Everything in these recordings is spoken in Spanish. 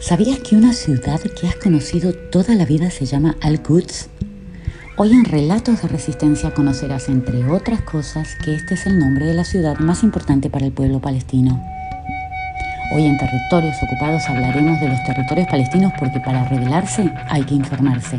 ¿Sabías que una ciudad que has conocido toda la vida se llama Al-Quds? Hoy en Relatos de Resistencia conocerás, entre otras cosas, que este es el nombre de la ciudad más importante para el pueblo palestino. Hoy en Territorios Ocupados hablaremos de los territorios palestinos porque para rebelarse hay que informarse.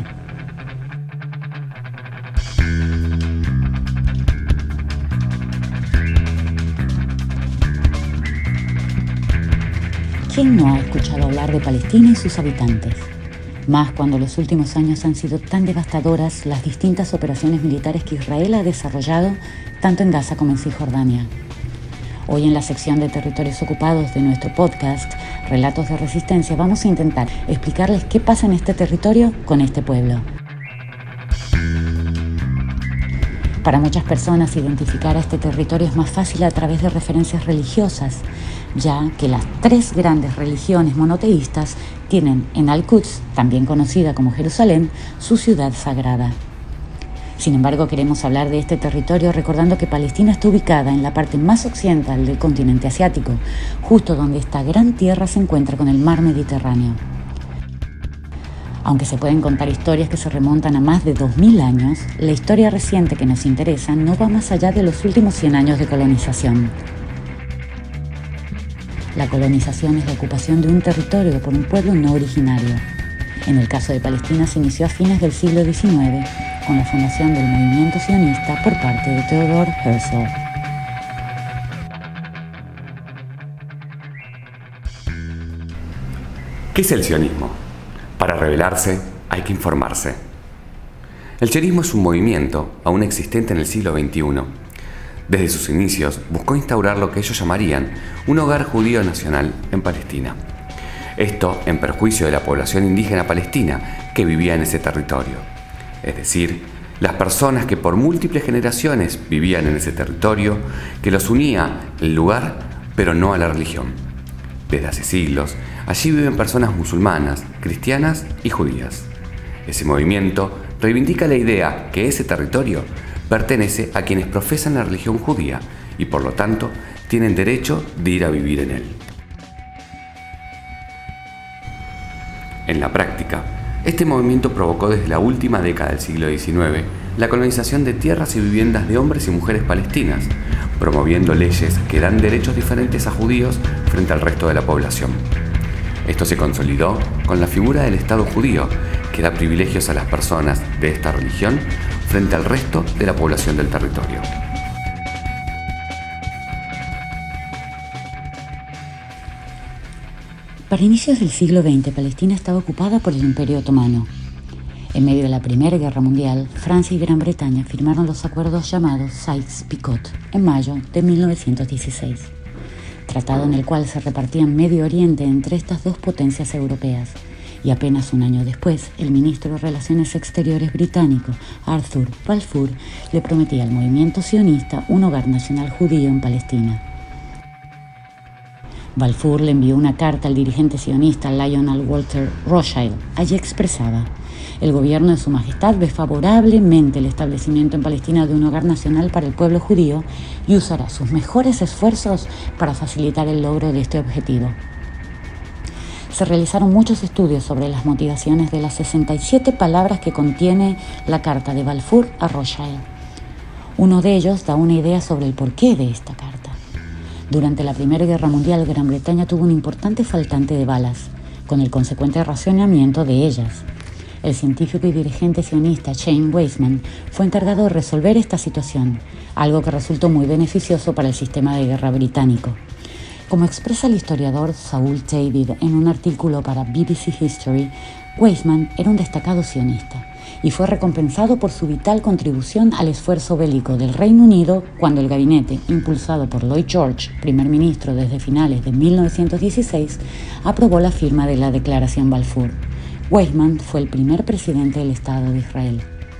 ¿Quién no ha escuchado hablar de Palestina y sus habitantes? Más cuando los últimos años han sido tan devastadoras las distintas operaciones militares que Israel ha desarrollado tanto en Gaza como en Cisjordania. Hoy en la sección de Territorios Ocupados de nuestro podcast, Relatos de Resistencia, vamos a intentar explicarles qué pasa en este territorio con este pueblo. Para muchas personas identificar a este territorio es más fácil a través de referencias religiosas, ya que las tres grandes religiones monoteístas tienen en Al-Quds, también conocida como Jerusalén, su ciudad sagrada. Sin embargo, queremos hablar de este territorio recordando que Palestina está ubicada en la parte más occidental del continente asiático, justo donde esta gran tierra se encuentra con el mar Mediterráneo. Aunque se pueden contar historias que se remontan a más de 2000 años, la historia reciente que nos interesa no va más allá de los últimos 100 años de colonización. La colonización es la ocupación de un territorio por un pueblo no originario. En el caso de Palestina se inició a fines del siglo XIX con la fundación del movimiento sionista por parte de Theodor Herzl. ¿Qué es el sionismo? Para rebelarse hay que informarse. El sionismo es un movimiento aún existente en el siglo XXI. Desde sus inicios buscó instaurar lo que ellos llamarían un hogar judío nacional en Palestina. Esto en perjuicio de la población indígena palestina que vivía en ese territorio. Es decir, las personas que por múltiples generaciones vivían en ese territorio, que los unía el lugar, pero no a la religión. Desde hace siglos, allí viven personas musulmanas, cristianas y judías. Ese movimiento reivindica la idea que ese territorio pertenece a quienes profesan la religión judía y por lo tanto tienen derecho de ir a vivir en él. En la práctica, este movimiento provocó desde la última década del siglo XIX la colonización de tierras y viviendas de hombres y mujeres palestinas, promoviendo leyes que dan derechos diferentes a judíos frente al resto de la población. Esto se consolidó con la figura del Estado judío, que da privilegios a las personas de esta religión frente al resto de la población del territorio. Para inicios del siglo XX, Palestina estaba ocupada por el Imperio Otomano. En medio de la Primera Guerra Mundial, Francia y Gran Bretaña firmaron los acuerdos llamados Sykes-Picot en mayo de 1916, tratado en el cual se repartían Medio Oriente entre estas dos potencias europeas, y apenas un año después, el ministro de Relaciones Exteriores británico, Arthur Balfour, le prometía al movimiento sionista un hogar nacional judío en Palestina. Balfour le envió una carta al dirigente sionista Lionel Walter Rothschild. Allí expresaba: el gobierno de Su Majestad ve favorablemente el establecimiento en Palestina de un hogar nacional para el pueblo judío y usará sus mejores esfuerzos para facilitar el logro de este objetivo. Se realizaron muchos estudios sobre las motivaciones de las 67 palabras que contiene la carta de Balfour a Rothschild. Uno de ellos da una idea sobre el porqué de esta carta. Durante la Primera Guerra Mundial, Gran Bretaña tuvo un importante faltante de balas, con el consecuente racionamiento de ellas. El científico y dirigente sionista Chaim Weizmann fue encargado de resolver esta situación, algo que resultó muy beneficioso para el sistema de guerra británico. Como expresa el historiador Saul David en un artículo para BBC History, Weizmann era un destacado sionista y fue recompensado por su vital contribución al esfuerzo bélico del Reino Unido cuando el gabinete, impulsado por Lloyd George, primer ministro desde finales de 1916, aprobó la firma de la Declaración Balfour. Weizmann fue el primer presidente del Estado de Israel.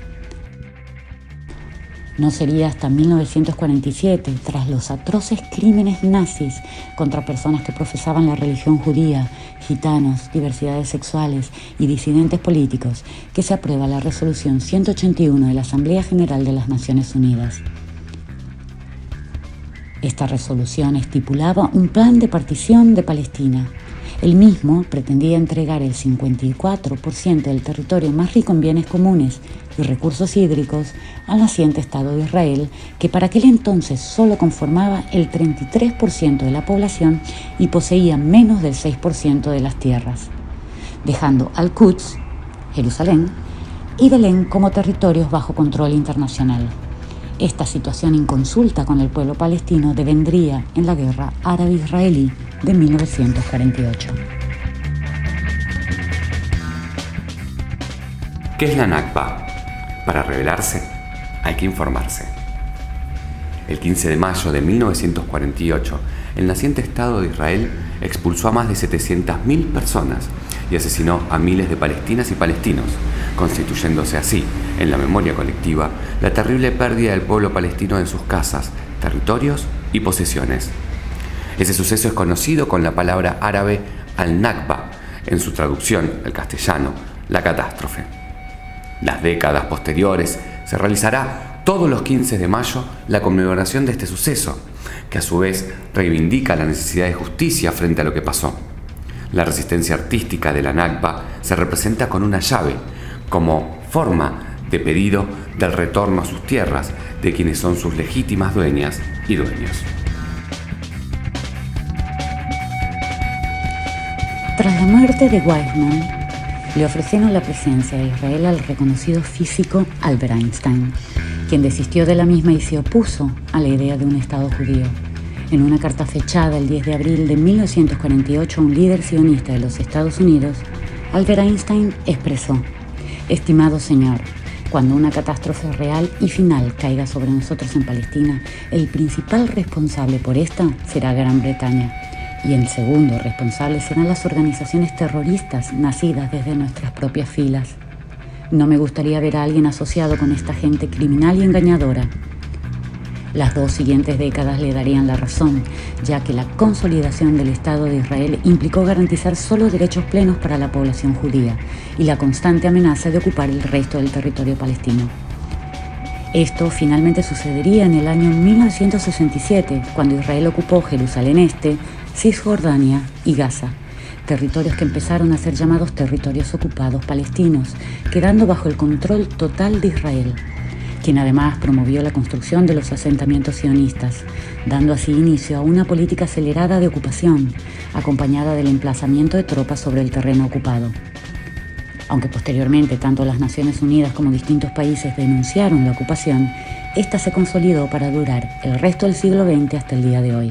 No sería hasta 1947, tras los atroces crímenes nazis contra personas que profesaban la religión judía, gitanos, diversidades sexuales y disidentes políticos, que se aprueba la Resolución 181 de la Asamblea General de las Naciones Unidas. Esta resolución estipulaba un plan de partición de Palestina. El mismo pretendía entregar el 54% del territorio más rico en bienes comunes y recursos hídricos al naciente Estado de Israel, que para aquel entonces solo conformaba el 33% de la población y poseía menos del 6% de las tierras, dejando Al-Quds, Jerusalén, y Belén como territorios bajo control internacional. Esta situación inconsulta con el pueblo palestino devendría en la guerra árabe-israelí de 1948. ¿Qué es la Nakba? Para rebelarse, hay que informarse. El 15 de mayo de 1948, el naciente Estado de Israel expulsó a más de 700.000 personas y asesinó a miles de palestinas y palestinos, constituyéndose así, en la memoria colectiva, la terrible pérdida del pueblo palestino de sus casas, territorios y posesiones. Ese suceso es conocido con la palabra árabe al-Nakba, en su traducción al castellano, la catástrofe. Las décadas posteriores se realizará todos los 15 de mayo la conmemoración de este suceso, que a su vez reivindica la necesidad de justicia frente a lo que pasó. La resistencia artística de la Nakba se representa con una llave, como forma de pedido del retorno a sus tierras de quienes son sus legítimas dueñas y dueños. Tras la muerte de Weizmann, le ofrecieron la presidencia de Israel al reconocido físico Albert Einstein, quien desistió de la misma y se opuso a la idea de un Estado judío. En una carta fechada el 10 de abril de 1948 a un líder sionista de los Estados Unidos, Albert Einstein expresó: «Estimado señor, cuando una catástrofe real y final caiga sobre nosotros en Palestina, el principal responsable por esta será Gran Bretaña, y el segundo responsable serán las organizaciones terroristas nacidas desde nuestras propias filas. No me gustaría ver a alguien asociado con esta gente criminal y engañadora». Las 2 siguientes décadas le darían la razón, ya que la consolidación del Estado de Israel implicó garantizar solo derechos plenos para la población judía y la constante amenaza de ocupar el resto del territorio palestino. Esto finalmente sucedería en el año 1967, cuando Israel ocupó Jerusalén Este, Cisjordania y Gaza, territorios que empezaron a ser llamados territorios ocupados palestinos, quedando bajo el control total de Israel, quien además promovió la construcción de los asentamientos sionistas, dando así inicio a una política acelerada de ocupación, acompañada del emplazamiento de tropas sobre el terreno ocupado. Aunque posteriormente tanto las Naciones Unidas como distintos países denunciaron la ocupación, esta se consolidó para durar el resto del siglo XX hasta el día de hoy.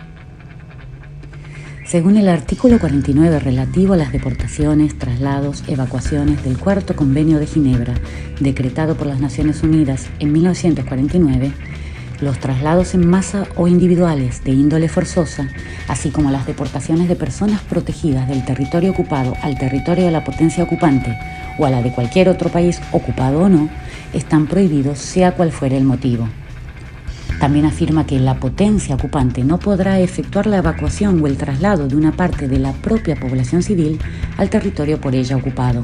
Según el artículo 49 relativo a las deportaciones, traslados, evacuaciones del Cuarto Convenio de Ginebra, decretado por las Naciones Unidas en 1949, los traslados en masa o individuales de índole forzosa, así como las deportaciones de personas protegidas del territorio ocupado al territorio de la potencia ocupante o a la de cualquier otro país ocupado o no, están prohibidos sea cual fuere el motivo. También afirma que la potencia ocupante no podrá efectuar la evacuación o el traslado de una parte de la propia población civil al territorio por ella ocupado.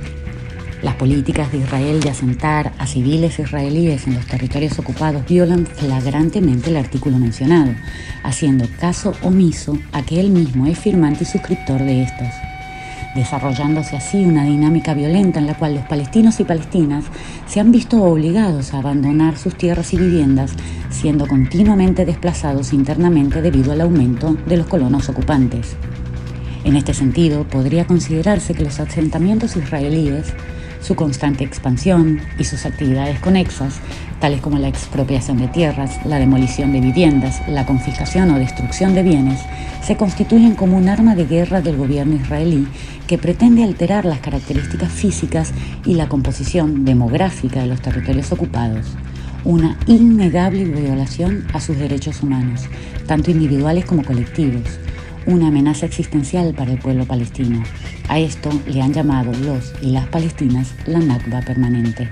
Las políticas de Israel de asentar a civiles israelíes en los territorios ocupados violan flagrantemente el artículo mencionado, haciendo caso omiso a que él mismo es firmante y suscriptor de estos, desarrollándose así una dinámica violenta en la cual los palestinos y palestinas se han visto obligados a abandonar sus tierras y viviendas, siendo continuamente desplazados internamente debido al aumento de los colonos ocupantes. En este sentido, podría considerarse que los asentamientos israelíes, su constante expansión y sus actividades conexas, tales como la expropiación de tierras, la demolición de viviendas, la confiscación o destrucción de bienes, se constituyen como un arma de guerra del gobierno israelí que pretende alterar las características físicas y la composición demográfica de los territorios ocupados, una innegable violación a sus derechos humanos, tanto individuales como colectivos, una amenaza existencial para el pueblo palestino. A esto le han llamado los y las palestinas la Nakba permanente.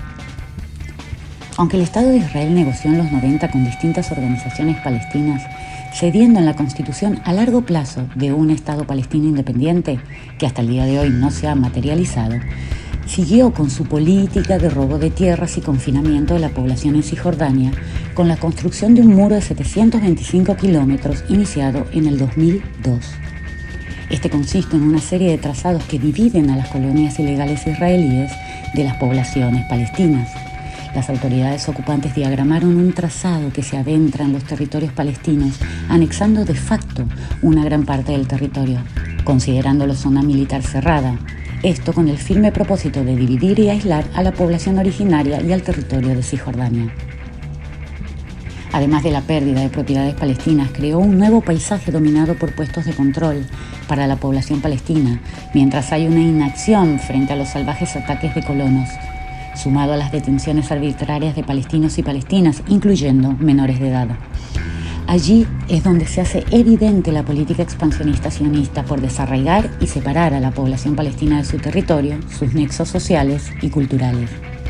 Aunque el Estado de Israel negoció en los 90 con distintas organizaciones palestinas, cediendo en la Constitución a largo plazo de un Estado palestino independiente, que hasta el día de hoy no se ha materializado, siguió con su política de robo de tierras y confinamiento de la población en Cisjordania, con la construcción de un muro de 725 kilómetros iniciado en el 2002. Este consiste en una serie de trazados que dividen a las colonias ilegales israelíes de las poblaciones palestinas. Las autoridades ocupantes diagramaron un trazado que se adentra en los territorios palestinos, anexando de facto una gran parte del territorio, considerándolo zona militar cerrada. Esto con el firme propósito de dividir y aislar a la población originaria y al territorio de Cisjordania. Además de la pérdida de propiedades palestinas, creó un nuevo paisaje dominado por puestos de control para la población palestina, mientras hay una inacción frente a los salvajes ataques de colonos, sumado a las detenciones arbitrarias de palestinos y palestinas, incluyendo menores de edad. Allí es donde se hace evidente la política expansionista sionista por desarraigar y separar a la población palestina de su territorio, sus nexos sociales y culturales.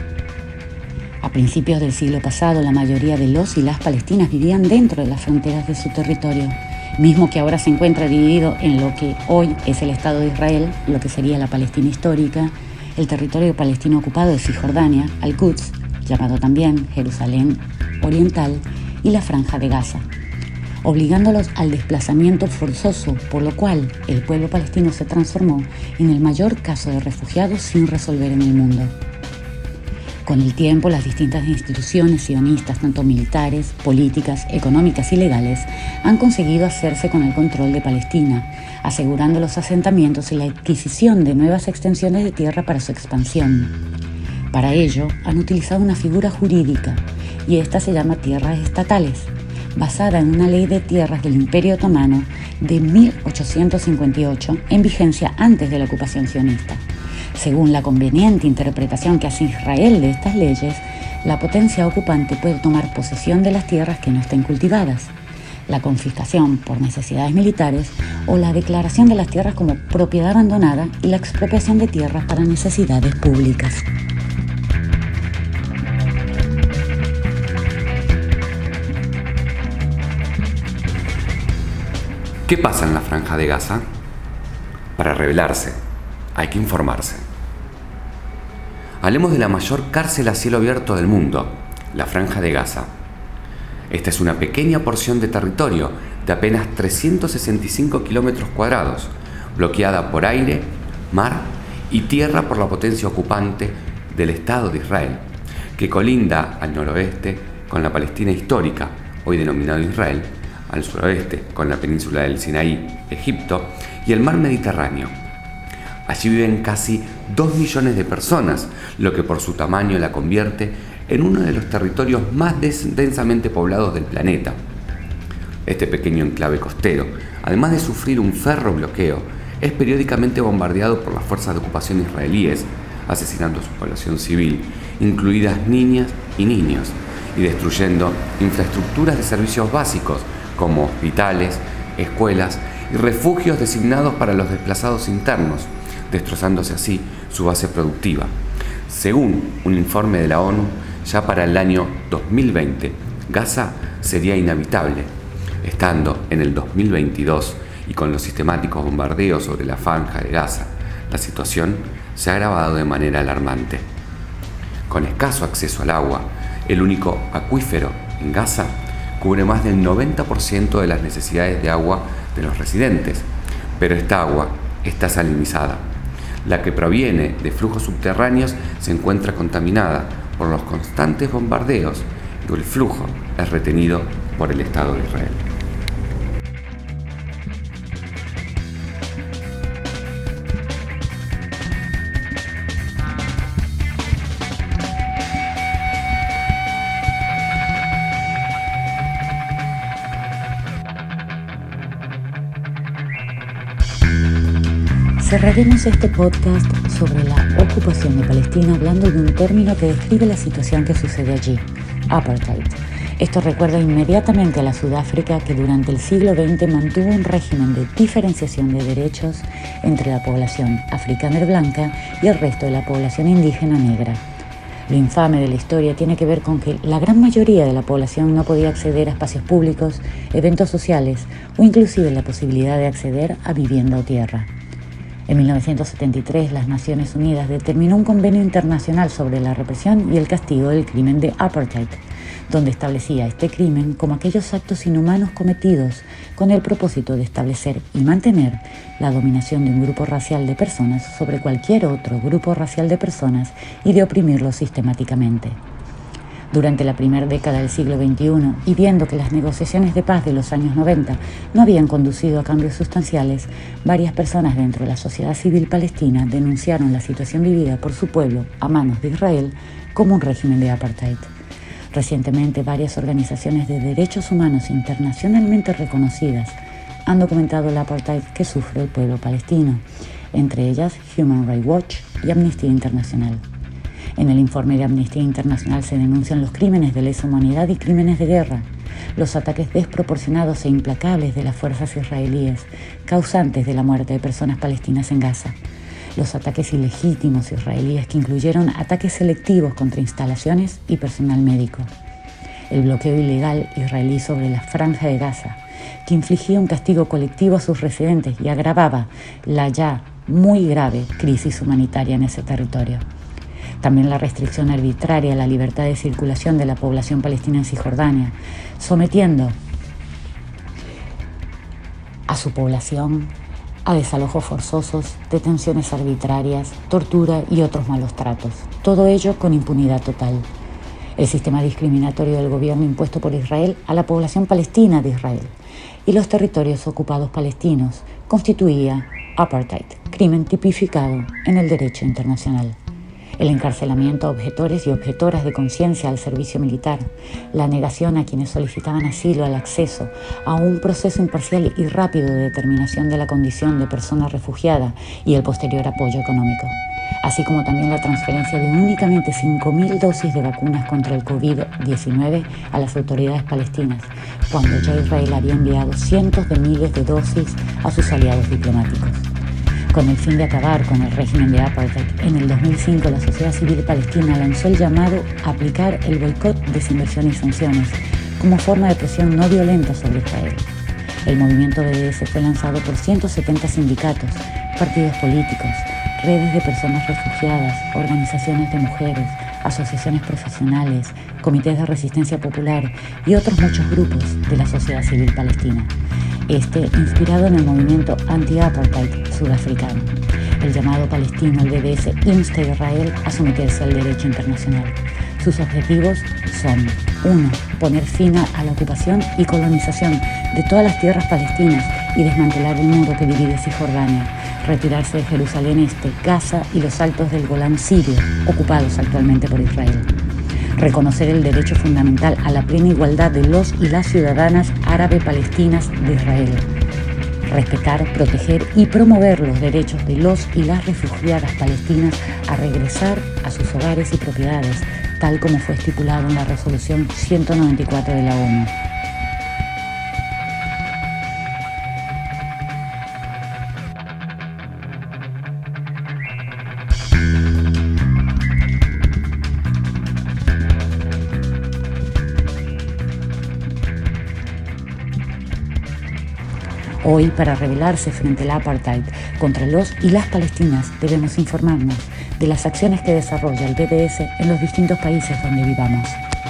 A principios del siglo pasado, la mayoría de los y las palestinas vivían dentro de las fronteras de su territorio, mismo que ahora se encuentra dividido en lo que hoy es el Estado de Israel, lo que sería la Palestina histórica, el territorio palestino ocupado de Cisjordania, Al-Quds, llamado también Jerusalén Oriental, y la Franja de Gaza, obligándolos al desplazamiento forzoso, por lo cual el pueblo palestino se transformó en el mayor caso de refugiados sin resolver en el mundo. Con el tiempo, las distintas instituciones sionistas, tanto militares, políticas, económicas y legales, han conseguido hacerse con el control de Palestina, asegurando los asentamientos y la adquisición de nuevas extensiones de tierra para su expansión. Para ello, han utilizado una figura jurídica, y esta se llama tierras estatales, basada en una ley de tierras del Imperio Otomano de 1858, en vigencia antes de la ocupación sionista. Según la conveniente interpretación que hace Israel de estas leyes, la potencia ocupante puede tomar posesión de las tierras que no estén cultivadas, la confiscación por necesidades militares o la declaración de las tierras como propiedad abandonada y la expropiación de tierras para necesidades públicas. ¿Qué pasa en la Franja de Gaza? Para rebelarse, hay que informarse. Hablemos de la mayor cárcel a cielo abierto del mundo, la Franja de Gaza. Esta es una pequeña porción de territorio de apenas 365 kilómetros cuadrados, bloqueada por aire, mar y tierra por la potencia ocupante del Estado de Israel, que colinda al noroeste con la Palestina histórica, hoy denominado Israel, al suroeste con la península del Sinaí, Egipto, y el mar Mediterráneo. Allí viven casi 2 millones de personas, lo que por su tamaño la convierte en uno de los territorios más densamente poblados del planeta. Este pequeño enclave costero, además de sufrir un férreo bloqueo, es periódicamente bombardeado por las fuerzas de ocupación israelíes, asesinando a su población civil, incluidas niñas y niños, y destruyendo infraestructuras de servicios básicos como hospitales, escuelas y refugios designados para los desplazados internos, destrozándose así su base productiva. Según un informe de la ONU, ya para el año 2020, Gaza sería inhabitable, estando en el 2022 y con los sistemáticos bombardeos sobre la Franja de Gaza, la situación se ha agravado de manera alarmante. Con escaso acceso al agua, el único acuífero en Gaza cubre más del 90% de las necesidades de agua de los residentes, pero esta agua está salinizada. La que proviene de flujos subterráneos se encuentra contaminada por los constantes bombardeos y el flujo es retenido por el Estado de Israel. Cerraremos este podcast sobre la ocupación de Palestina hablando de un término que describe la situación que sucede allí, apartheid. Esto recuerda inmediatamente a la Sudáfrica que durante el siglo XX mantuvo un régimen de diferenciación de derechos entre la población africana blanca y el resto de la población indígena negra. Lo infame de la historia tiene que ver con que la gran mayoría de la población no podía acceder a espacios públicos, eventos sociales o inclusive la posibilidad de acceder a vivienda o tierra. En 1973, las Naciones Unidas determinó un convenio internacional sobre la represión y el castigo del crimen de apartheid, donde establecía este crimen como aquellos actos inhumanos cometidos con el propósito de establecer y mantener la dominación de un grupo racial de personas sobre cualquier otro grupo racial de personas y de oprimirlos sistemáticamente. Durante la primera década del siglo XXI, y viendo que las negociaciones de paz de los años 90 no habían conducido a cambios sustanciales, varias personas dentro de la sociedad civil palestina denunciaron la situación vivida por su pueblo a manos de Israel como un régimen de apartheid. Recientemente, varias organizaciones de derechos humanos internacionalmente reconocidas han documentado el apartheid que sufre el pueblo palestino, entre ellas Human Rights Watch y Amnistía Internacional. En el informe de Amnistía Internacional se denuncian los crímenes de lesa humanidad y crímenes de guerra, los ataques desproporcionados e implacables de las fuerzas israelíes, causantes de la muerte de personas palestinas en Gaza, los ataques ilegítimos israelíes que incluyeron ataques selectivos contra instalaciones y personal médico, el bloqueo ilegal israelí sobre la Franja de Gaza, que infligía un castigo colectivo a sus residentes y agravaba la ya muy grave crisis humanitaria en ese territorio. También la restricción arbitraria a la libertad de circulación de la población palestina en Cisjordania, sometiendo a su población a desalojos forzosos, detenciones arbitrarias, tortura y otros malos tratos. Todo ello con impunidad total. El sistema discriminatorio del gobierno impuesto por Israel a la población palestina de Israel y los territorios ocupados palestinos constituía apartheid, crimen tipificado en el derecho internacional. El encarcelamiento a objetores y objetoras de conciencia al servicio militar, la negación a quienes solicitaban asilo al acceso a un proceso imparcial y rápido de determinación de la condición de persona refugiada y el posterior apoyo económico, así como también la transferencia de únicamente 5.000 dosis de vacunas contra el COVID-19 a las autoridades palestinas, cuando ya Israel había enviado cientos de miles de dosis a sus aliados diplomáticos. Con el fin de acabar con el régimen de apartheid, en el 2005 la sociedad civil palestina lanzó el llamado a aplicar el boicot, desinversión y sanciones como forma de presión no violenta sobre Israel. El movimiento BDS fue lanzado por 170 sindicatos, partidos políticos, redes de personas refugiadas, organizaciones de mujeres, asociaciones profesionales, comités de resistencia popular y otros muchos grupos de la sociedad civil palestina. Inspirado en el movimiento anti-apartheid sudafricano. El llamado palestino, el BDS, insta a Israel a someterse al derecho internacional. Sus objetivos son: 1. Poner fin a la ocupación y colonización de todas las tierras palestinas y desmantelar el muro que divide Cisjordania, retirarse de Jerusalén Este, Gaza y los altos del Golán sirio, ocupados actualmente por Israel. Reconocer el derecho fundamental a la plena igualdad de los y las ciudadanas árabe-palestinas de Israel. Respetar, proteger y promover los derechos de los y las refugiadas palestinas a regresar a sus hogares y propiedades, tal como fue estipulado en la Resolución 194 de la ONU. Hoy, para rebelarse frente al apartheid contra los y las palestinas, debemos informarnos de las acciones que desarrolla el BDS en los distintos países donde vivamos.